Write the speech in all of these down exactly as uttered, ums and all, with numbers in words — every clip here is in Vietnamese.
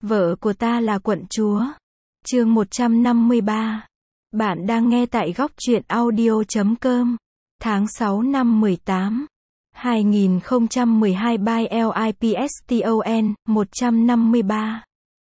Vợ của ta là quận chúa. Chương một trăm năm mươi ba. Bạn đang nghe tại góc truyện audio chấm com. Tháng sáu năm mười tám. hai nghìn không trăm mười hai by Lipston, một trăm năm mươi ba.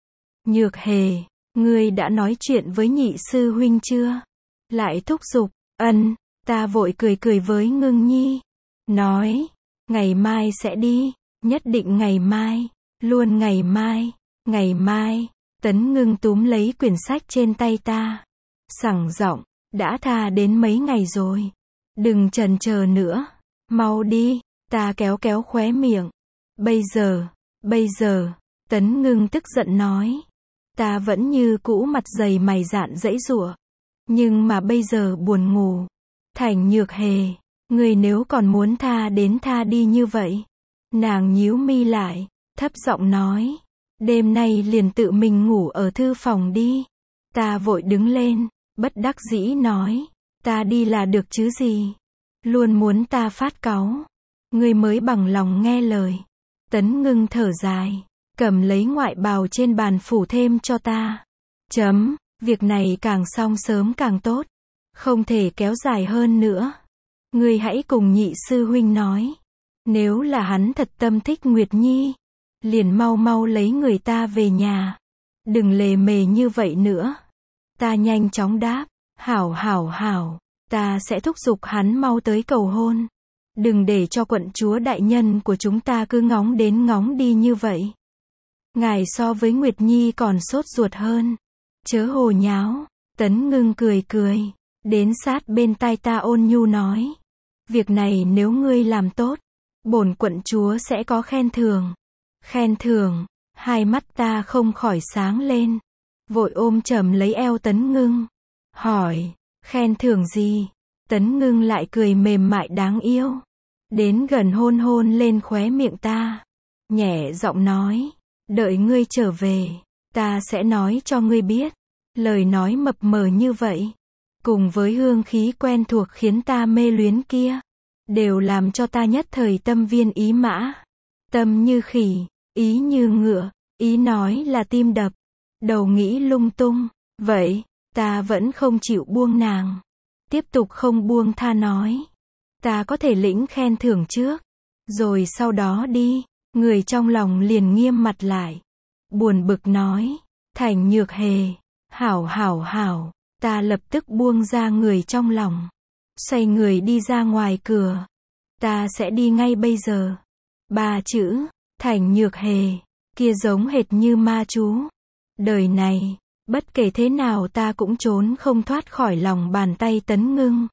Nhược Hề, ngươi đã nói chuyện với nhị sư huynh chưa? Lại thúc giục, ân, ta vội cười cười với Ngưng Nhi. Nói, ngày mai sẽ đi, nhất định ngày mai, luôn ngày mai, ngày mai. Tấn Ngưng túm lấy quyển sách trên tay ta, sẳng giọng, đã tha đến mấy ngày rồi. Đừng chần chờ nữa, mau đi. Ta kéo kéo khóe miệng. Bây giờ, bây giờ, Tấn Ngưng tức giận nói. Ta vẫn như cũ mặt dày mày dạn giãy giụa. Nhưng mà bây giờ buồn ngủ. Thành Nhược Hề, người nếu còn muốn tha đến tha đi như vậy. Nàng nhíu mi lại, thấp giọng nói. Đêm nay liền tự mình ngủ ở thư phòng đi. Ta vội đứng lên, bất đắc dĩ nói. Ta đi là được chứ gì. Luôn muốn ta phát cáu. Ngươi mới bằng lòng nghe lời. Tấn Ngưng thở dài, cầm lấy ngoại bào trên bàn phủ thêm cho ta. Chấm, việc này càng xong sớm càng tốt. Không thể kéo dài hơn nữa. Ngươi hãy cùng nhị sư huynh nói. Nếu là hắn thật tâm thích Nguyệt Nhi, liền mau mau lấy người ta về nhà. Đừng lề mề như vậy nữa. Ta nhanh chóng đáp. Hảo hảo hảo, ta sẽ thúc giục hắn mau tới cầu hôn. Đừng để cho quận chúa đại nhân của chúng ta cứ ngóng đến ngóng đi như vậy. Ngài so với Nguyệt Nhi còn sốt ruột hơn. Chớ hồ nháo. Tấn Ngưng cười cười, đến sát bên tai ta ôn nhu nói. Việc này nếu ngươi làm tốt, bổn quận chúa sẽ có khen thưởng. Khen thưởng, hai mắt ta không khỏi sáng lên. Vội ôm chầm lấy eo Tấn Ngưng. Hỏi, khen thưởng gì? Tấn Ngưng lại cười mềm mại đáng yêu. Đến gần hôn hôn lên khóe miệng ta. Nhẹ giọng nói. Đợi ngươi trở về, ta sẽ nói cho ngươi biết. Lời nói mập mờ như vậy, cùng với hương khí quen thuộc khiến ta mê luyến kia, đều làm cho ta nhất thời tâm viên ý mã. Tâm như khỉ, ý như ngựa, ý nói là tim đập, đầu nghĩ lung tung. Vậy, ta vẫn không chịu buông nàng. Tiếp tục không buông tha nói. Ta có thể lĩnh khen thưởng trước, rồi sau đó đi. Người trong lòng liền nghiêm mặt lại. Buồn bực nói. Thành Nhược Hề. Hảo hảo hảo. Ta lập tức buông ra người trong lòng. Xoay người đi ra ngoài cửa. Ta sẽ đi ngay bây giờ. Ba chữ. Thành Nhược Hề. Kia giống hệt như ma chú. Đời này, bất kể thế nào ta cũng trốn không thoát khỏi lòng bàn tay Tấn Ngưng.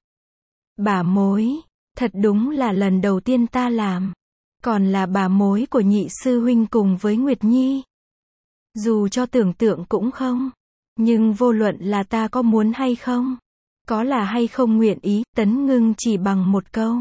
Bà mối. Thật đúng là lần đầu tiên ta làm. Còn là bà mối của nhị sư huynh cùng với Nguyệt Nhi. Dù cho tưởng tượng cũng không. Nhưng vô luận là ta có muốn hay không, có là hay không nguyện ý, Tấn Ngưng chỉ bằng một câu.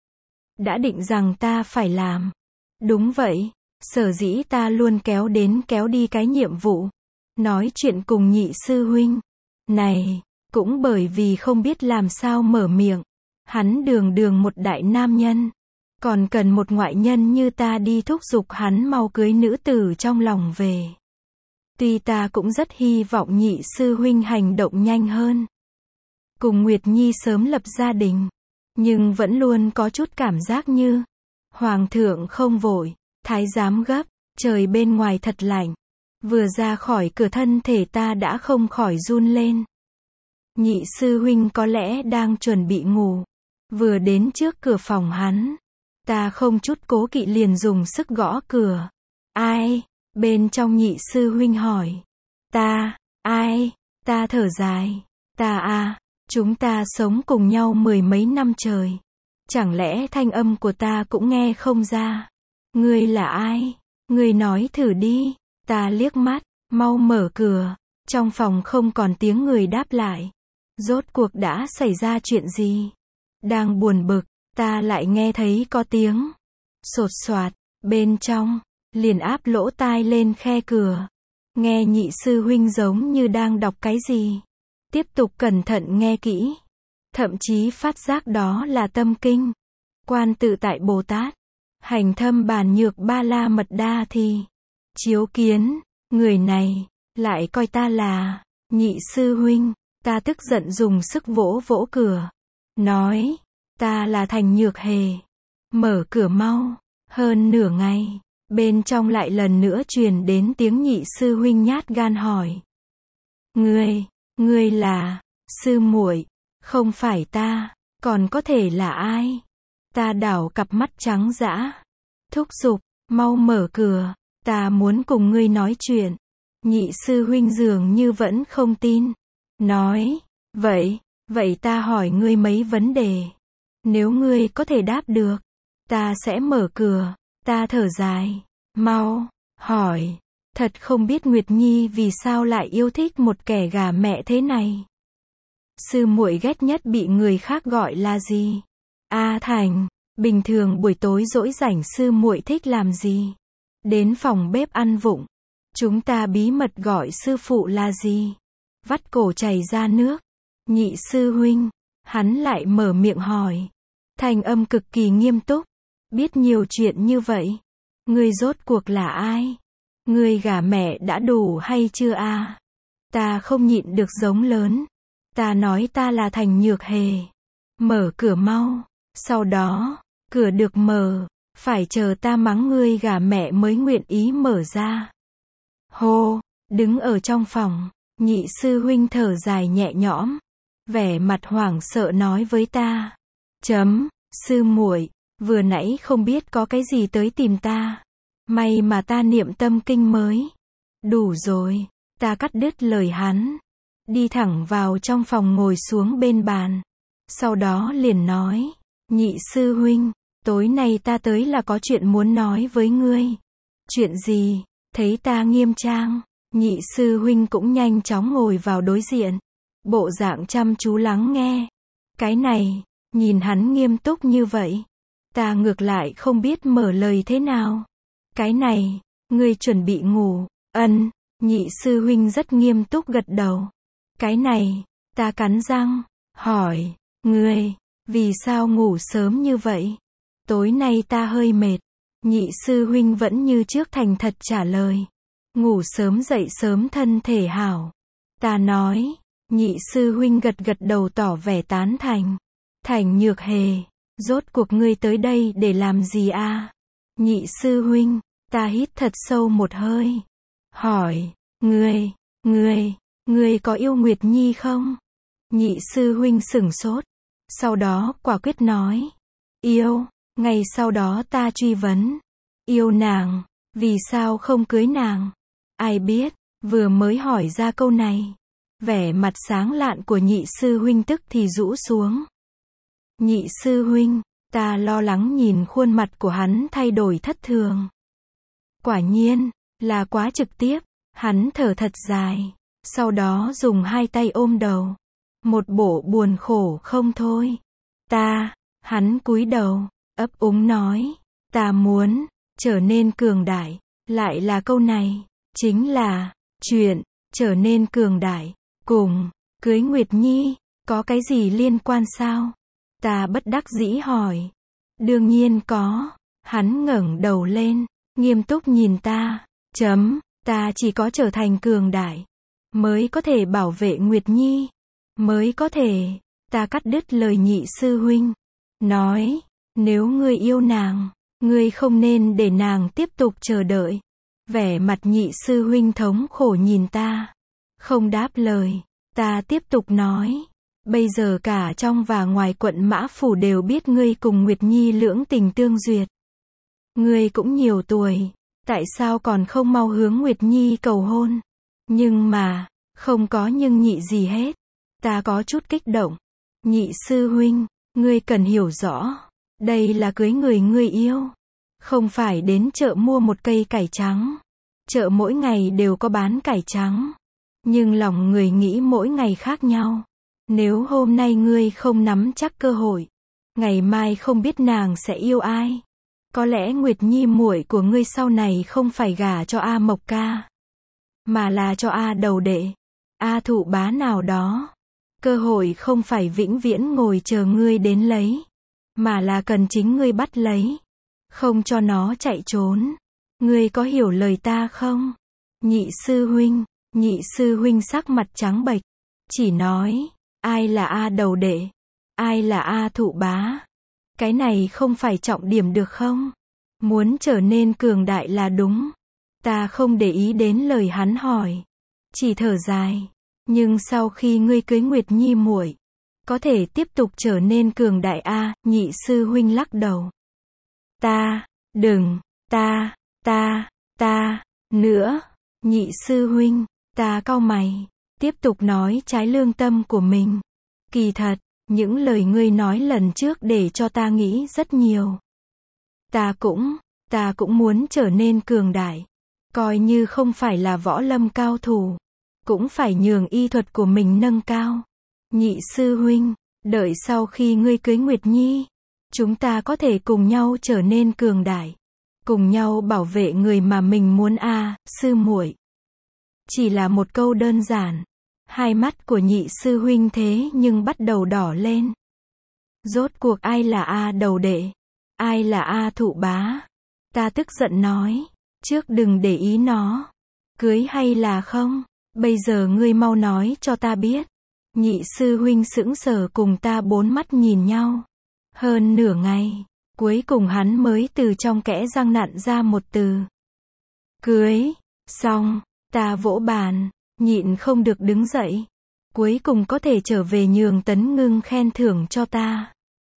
Đã định rằng ta phải làm. Đúng vậy, sở dĩ ta luôn kéo đến kéo đi cái nhiệm vụ. Nói chuyện cùng nhị sư huynh. Này, cũng bởi vì không biết làm sao mở miệng. Hắn đường đường một đại nam nhân. Còn cần một ngoại nhân như ta đi thúc giục hắn mau cưới nữ tử trong lòng về. Tuy ta cũng rất hy vọng nhị sư huynh hành động nhanh hơn. Cùng Nguyệt Nhi sớm lập gia đình. Nhưng vẫn luôn có chút cảm giác như. Hoàng thượng không vội, thái giám gấp, trời bên ngoài thật lạnh. Vừa ra khỏi cửa thân thể ta đã không khỏi run lên. Nhị sư huynh có lẽ đang chuẩn bị ngủ. Vừa đến trước cửa phòng hắn. Ta không chút cố kỵ liền dùng sức gõ cửa. Ai? Bên trong nhị sư huynh hỏi. Ta, ai? Ta thở dài. Ta à, chúng ta sống cùng nhau mười mấy năm trời. Chẳng lẽ thanh âm của ta cũng nghe không ra? Ngươi là ai? Ngươi nói thử đi. Ta liếc mắt, mau mở cửa. Trong phòng không còn tiếng người đáp lại. Rốt cuộc đã xảy ra chuyện gì? Đang buồn bực, ta lại nghe thấy có tiếng sột soạt bên trong, liền áp lỗ tai lên khe cửa. Nghe nhị sư huynh giống như đang đọc cái gì. Tiếp tục cẩn thận nghe kỹ. Thậm chí phát giác đó là tâm kinh. Quan tự tại Bồ Tát. Hành thâm bản nhược ba la mật đa thì. Chiếu kiến. Người này, lại coi ta là, Nhị sư huynh, ta tức giận dùng sức vỗ vỗ cửa. Nói, ta là Thành Nhược Hề. Mở cửa mau. Hơn nửa ngày, bên trong lại lần nữa truyền đến tiếng Nhị sư huynh nhát gan hỏi. Ngươi, ngươi là, sư muội, không phải ta, còn có thể là ai? Ta đảo cặp mắt trắng dã. Thúc giục, mau mở cửa, ta muốn cùng ngươi nói chuyện. Nhị sư huynh dường như vẫn không tin. Nói, vậy, vậy ta hỏi ngươi mấy vấn đề. Nếu ngươi có thể đáp được, ta sẽ mở cửa. Ta thở dài, mau, hỏi. Thật không biết Nguyệt Nhi vì sao lại yêu thích một kẻ gà mẹ thế này. Sư muội ghét nhất bị người khác gọi là gì? A Thành, bình thường buổi tối rỗi rảnh sư muội thích làm gì? Đến phòng bếp ăn vụng. Chúng ta bí mật gọi sư phụ là gì? Vắt cổ chảy ra nước. Nhị sư huynh, hắn lại mở miệng hỏi. Thanh âm cực kỳ nghiêm túc. Biết nhiều chuyện như vậy. Ngươi rốt cuộc là ai? Ngươi gả mẹ đã đủ hay chưa a? À? Ta không nhịn được giống lớn. Ta nói ta là Thành Nhược Hề. Mở cửa mau. Sau đó, cửa được mở, phải chờ ta mắng ngươi gả mẹ mới nguyện ý mở ra. Hô, đứng ở trong phòng, nhị sư huynh thở dài nhẹ nhõm, vẻ mặt hoảng sợ nói với ta. Chấm, sư muội, vừa nãy không biết có cái gì tới tìm ta. May mà ta niệm tâm kinh mới. Đủ rồi, ta cắt đứt lời hắn. Đi thẳng vào trong phòng ngồi xuống bên bàn. Sau đó liền nói, nhị sư huynh, tối nay ta tới là có chuyện muốn nói với ngươi. Chuyện gì? Thấy ta nghiêm trang, nhị sư huynh cũng nhanh chóng ngồi vào đối diện. Bộ dạng chăm chú lắng nghe. Cái này, nhìn hắn nghiêm túc như vậy. Ta ngược lại không biết mở lời thế nào. Cái này, ngươi chuẩn bị ngủ. Ân, nhị sư huynh rất nghiêm túc gật đầu. Cái này, ta cắn răng, hỏi, ngươi, vì sao ngủ sớm như vậy? Tối nay ta hơi mệt. Nhị sư huynh vẫn như trước thành thật trả lời. Ngủ sớm dậy sớm thân thể hảo. Ta nói, nhị sư huynh gật gật đầu tỏ vẻ tán thành. Thành Nhược Hề, rốt cuộc ngươi tới đây để làm gì a? À? Nhị sư huynh, ta hít thật sâu một hơi. Hỏi, ngươi, ngươi, ngươi có yêu Nguyệt Nhi không? Nhị sư huynh sửng sốt. Sau đó quả quyết nói, yêu. Ngày sau đó ta truy vấn, yêu nàng, vì sao không cưới nàng? Ai biết, vừa mới hỏi ra câu này, vẻ mặt sáng lạn của nhị sư huynh tức thì rũ xuống. Nhị sư huynh, ta lo lắng nhìn khuôn mặt của hắn thay đổi thất thường. Quả nhiên, là quá trực tiếp, hắn thở thật dài, sau đó dùng hai tay ôm đầu. Một bộ buồn khổ không thôi. Ta, hắn cúi đầu, ấp úng nói, ta muốn, trở nên cường đại, lại là câu này, chính là, chuyện, trở nên cường đại, cùng, cưới Nguyệt Nhi, có cái gì liên quan sao? Ta bất đắc dĩ hỏi. Đương nhiên có. Hắn ngẩng đầu lên, nghiêm túc nhìn ta, chấm, ta chỉ có trở thành cường đại, mới có thể bảo vệ Nguyệt Nhi, mới có thể, ta cắt đứt lời nhị sư huynh, nói, nếu ngươi yêu nàng, ngươi không nên để nàng tiếp tục chờ đợi. Vẻ mặt nhị sư huynh thống khổ nhìn ta, không đáp lời. Ta tiếp tục nói, bây giờ cả trong và ngoài quận Mã Phủ đều biết ngươi cùng Nguyệt Nhi lưỡng tình tương duyệt. Ngươi cũng nhiều tuổi, tại sao còn không mau hướng Nguyệt Nhi cầu hôn? Nhưng mà, không có nhưng nhị gì hết. Ta có chút kích động. Nhị sư huynh, ngươi cần hiểu rõ, đây là cưới người ngươi yêu, không phải đến chợ mua một cây cải trắng. Chợ mỗi ngày đều có bán cải trắng, nhưng lòng người nghĩ mỗi ngày khác nhau. Nếu hôm nay ngươi không nắm chắc cơ hội, ngày mai không biết nàng sẽ yêu ai. Có lẽ Nguyệt Nhi muội của ngươi sau này không phải gả cho A Mộc ca, mà là cho A Đầu Đệ, A Thụ Bá nào đó. Cơ hội không phải vĩnh viễn ngồi chờ ngươi đến lấy, mà là cần chính ngươi bắt lấy, không cho nó chạy trốn. Ngươi có hiểu lời ta không? Nhị sư huynh, nhị sư huynh sắc mặt trắng bệch, chỉ nói, ai là A đầu đệ, ai là A thụ bá. Cái này không phải trọng điểm được không? Muốn trở nên cường đại là đúng. Ta không để ý đến lời hắn hỏi, chỉ thở dài. Nhưng sau khi ngươi cưới Nguyệt Nhi muội, có thể tiếp tục trở nên cường đại a? Nhị sư huynh lắc đầu. Ta, đừng, ta, ta, ta, nữa. Nhị sư huynh, ta cau mày, tiếp tục nói trái lương tâm của mình. Kỳ thật, những lời ngươi nói lần trước để cho ta nghĩ rất nhiều. Ta cũng, ta cũng muốn trở nên cường đại. Coi như không phải là võ lâm cao thủ, cũng phải nhường y thuật của mình nâng cao. Nhị sư huynh, đợi sau khi ngươi cưới Nguyệt Nhi, chúng ta có thể cùng nhau trở nên cường đại, cùng nhau bảo vệ người mà mình muốn a, à, sư muội. Chỉ là một câu đơn giản, hai mắt của nhị sư huynh thế nhưng bắt đầu đỏ lên. Rốt cuộc ai là A đầu đệ, ai là A thụ bá? Ta tức giận nói, trước đừng để ý nó, cưới hay là không, bây giờ ngươi mau nói cho ta biết. Nhị sư huynh sững sờ cùng ta bốn mắt nhìn nhau. Hơn nửa ngày, cuối cùng hắn mới từ trong kẽ răng nặn ra một từ. Cưới. Xong, ta vỗ bàn, nhịn không được đứng dậy. Cuối cùng có thể trở về nhường Tấn Ngưng khen thưởng cho ta.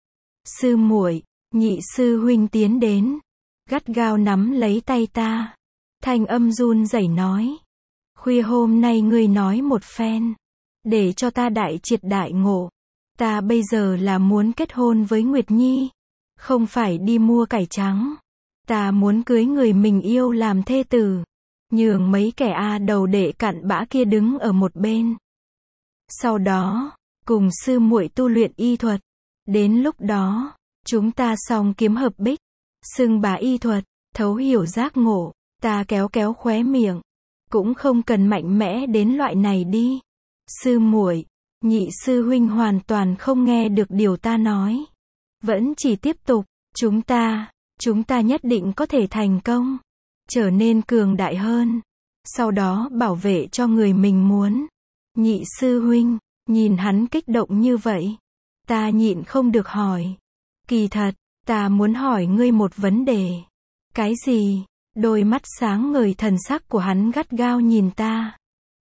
Sư muội, nhị sư huynh tiến đến, gắt gao nắm lấy tay ta. Thanh âm run rẩy nói. Khuya hôm nay ngươi nói một phen, để cho ta đại triệt đại ngộ. Ta bây giờ là muốn kết hôn với Nguyệt Nhi, không phải đi mua cải trắng. Ta muốn cưới người mình yêu làm thê tử, nhường mấy kẻ A đầu đệ cặn bã kia đứng ở một bên. Sau đó, cùng sư muội tu luyện y thuật. Đến lúc đó, chúng ta song kiếm hợp bích, xưng bá y thuật, thấu hiểu giác ngộ. Ta kéo kéo khóe miệng, cũng không cần mạnh mẽ đến loại này đi. Sư muội, nhị sư huynh hoàn toàn không nghe được điều ta nói, vẫn chỉ tiếp tục, chúng ta, chúng ta nhất định có thể thành công, trở nên cường đại hơn, sau đó bảo vệ cho người mình muốn. Nhị sư huynh, nhìn hắn kích động như vậy, ta nhịn không được hỏi. Kỳ thật, ta muốn hỏi ngươi một vấn đề. Cái gì? Đôi mắt sáng ngời thần sắc của hắn gắt gao nhìn ta.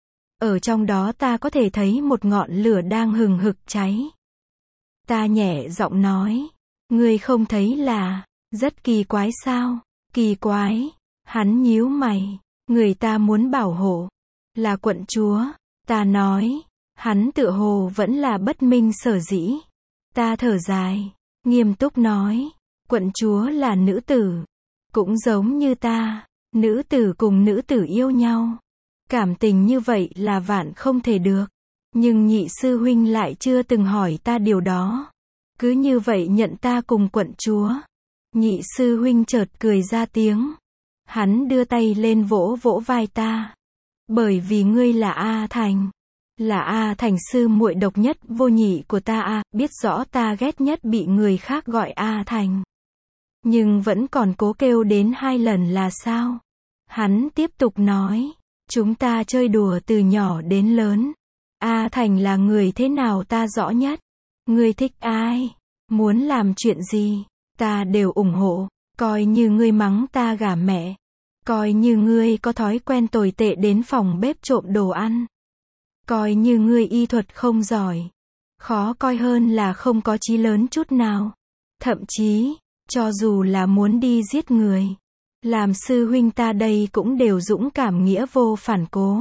Ở trong đó ta có thể thấy một ngọn lửa đang hừng hực cháy. Ta nhẹ giọng nói, ngươi không thấy là rất kỳ quái sao? Kỳ quái? Hắn nhíu mày, người ta muốn bảo hộ là quận chúa. Ta nói, hắn tựa hồ vẫn là bất minh sở dĩ. Ta thở dài, nghiêm túc nói, quận chúa là nữ tử, cũng giống như ta, nữ tử cùng nữ tử yêu nhau. Cảm tình như vậy là vạn không thể được. Nhưng nhị sư huynh lại chưa từng hỏi ta điều đó. Cứ như vậy nhận ta cùng quận chúa. Nhị sư huynh chợt cười ra tiếng. Hắn đưa tay lên vỗ vỗ vai ta. Bởi vì ngươi là A Thành. Là A Thành sư muội độc nhất vô nhị của ta a, biết rõ ta ghét nhất bị người khác gọi A Thành. Nhưng vẫn còn cố kêu đến hai lần là sao? Hắn tiếp tục nói. Chúng ta chơi đùa từ nhỏ đến lớn. A Thành là người thế nào ta rõ nhất. Ngươi thích ai? Muốn làm chuyện gì? Ta đều ủng hộ. Coi như ngươi mắng ta gả mẹ. Coi như ngươi có thói quen tồi tệ đến phòng bếp trộm đồ ăn. Coi như ngươi y thuật không giỏi. Khó coi hơn là không có chí lớn chút nào. Thậm chí, cho dù là muốn đi giết người, làm sư huynh ta đây cũng đều dũng cảm nghĩa vô phản cố.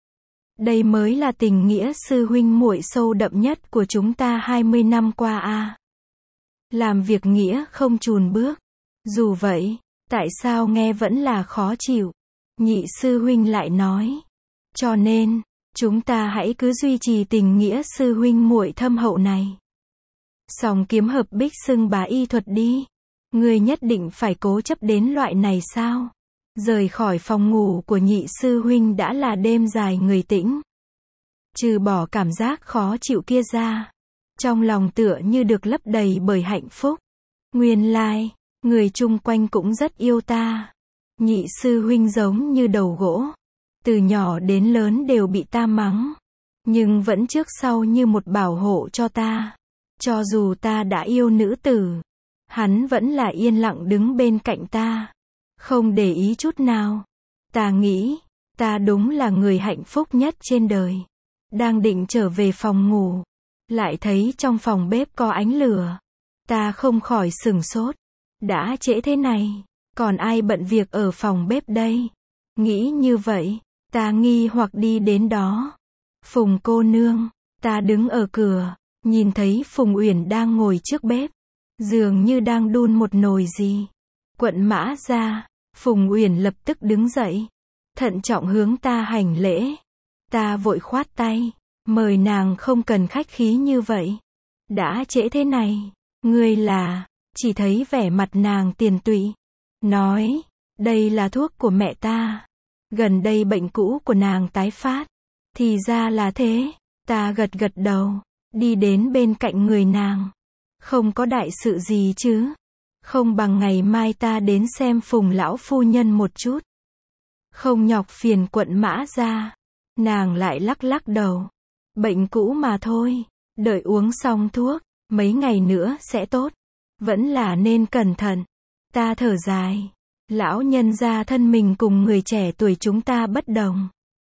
Đây mới là tình nghĩa sư huynh muội sâu đậm nhất của chúng ta hai mươi năm qua a. À. Làm việc nghĩa không chùn bước. Dù vậy, tại sao nghe vẫn là khó chịu? Nhị sư huynh lại nói. Cho nên, chúng ta hãy cứ duy trì tình nghĩa sư huynh muội thâm hậu này. Song kiếm hợp bích xưng bá y thuật đi. Ngươi nhất định phải cố chấp đến loại này sao? Rời khỏi phòng ngủ của nhị sư huynh đã là đêm dài người tĩnh. Trừ bỏ cảm giác khó chịu kia ra, trong lòng tựa như được lấp đầy bởi hạnh phúc. Nguyên lai, người chung quanh cũng rất yêu ta. Nhị sư huynh giống như đầu gỗ, Từ nhỏ đến lớn đều bị ta mắng. Nhưng vẫn trước sau như một bảo hộ cho ta. Cho dù ta đã yêu nữ tử, hắn vẫn là yên lặng đứng bên cạnh ta. Không để ý chút nào. Ta nghĩ, ta đúng là người hạnh phúc nhất trên đời. Đang định trở về phòng ngủ, lại thấy trong phòng bếp có ánh lửa. Ta không khỏi sửng sốt. Đã trễ thế này, còn ai bận việc ở phòng bếp đây? Nghĩ như vậy, ta nghi hoặc đi đến đó. Phùng cô nương, ta đứng ở cửa, nhìn thấy Phùng Uyển đang ngồi trước bếp, dường như đang đun một nồi gì. Quận Mã ra, Phùng Uyển lập tức đứng dậy, thận trọng hướng ta hành lễ. Ta vội khoát tay, mời nàng không cần khách khí như vậy. Đã trễ thế này, ngươi là, chỉ thấy vẻ mặt nàng tiền tụy, nói, đây là thuốc của mẹ ta. Gần đây bệnh cũ của nàng tái phát. Thì ra là thế, ta gật gật đầu, đi đến bên cạnh người nàng. Không có đại sự gì chứ? Không bằng ngày mai ta đến xem Phùng lão phu nhân một chút. Không nhọc phiền Quận Mã ra. Nàng lại lắc lắc đầu. Bệnh cũ mà thôi, đợi uống xong thuốc, mấy ngày nữa sẽ tốt. Vẫn là nên cẩn thận. Ta thở dài. Lão nhân gia thân mình cùng người trẻ tuổi chúng ta bất đồng.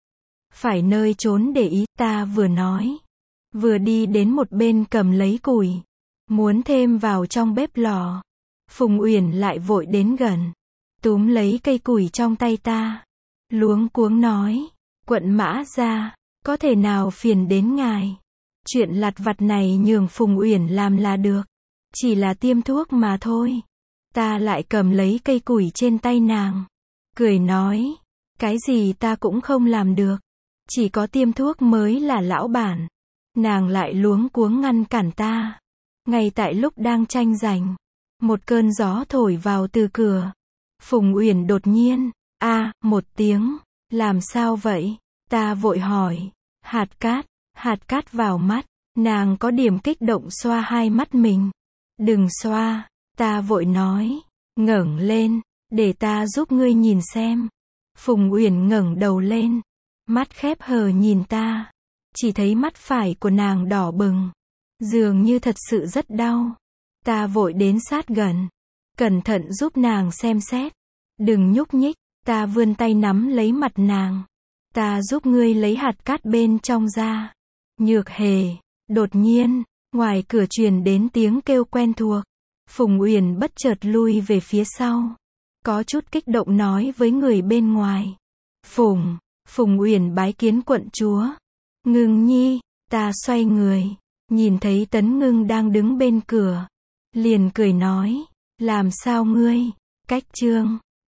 Phải nơi trốn để ý, ta vừa nói. Vừa đi đến một bên cầm lấy củi. Muốn thêm vào trong bếp lò. Phùng Uyển lại vội đến gần. Túm lấy cây củi trong tay ta. Luống cuống nói. Quận Mã ra, có thể nào phiền đến ngài. Chuyện lặt vặt này nhường Phùng Uyển làm là được. Chỉ là tiêm thuốc mà thôi. Ta lại cầm lấy cây củi trên tay nàng. Cười nói. Cái gì ta cũng không làm được. Chỉ có tiêm thuốc mới là lão bản. Nàng lại luống cuống ngăn cản ta. Ngay tại lúc đang tranh giành, một cơn gió thổi vào từ cửa. Phùng Uyển đột nhiên, a, một tiếng. Làm sao vậy? Ta vội hỏi. Hạt cát, hạt cát vào mắt. Nàng có điểm kích động xoa hai mắt mình. Đừng xoa, ta vội nói. Ngẩng lên, để ta giúp ngươi nhìn xem. Phùng Uyển ngẩng đầu lên. Mắt khép hờ nhìn ta. Chỉ thấy mắt phải của nàng đỏ bừng. Dường như thật sự rất đau. Ta vội đến sát gần. Cẩn thận giúp nàng xem xét. Đừng nhúc nhích. Ta vươn tay nắm lấy mặt nàng. Ta giúp ngươi lấy hạt cát bên trong ra. Nhược Hề. Đột nhiên, ngoài cửa truyền đến tiếng kêu quen thuộc. Phùng Uyển bất chợt lui về phía sau. Có chút kích động nói với người bên ngoài. Phùng, Phùng Uyển bái kiến quận chúa. Ngưng nhi, ta xoay người. Nhìn thấy Tấn Ngưng đang đứng bên cửa. Liền cười nói. Làm sao ngươi? Cách trương.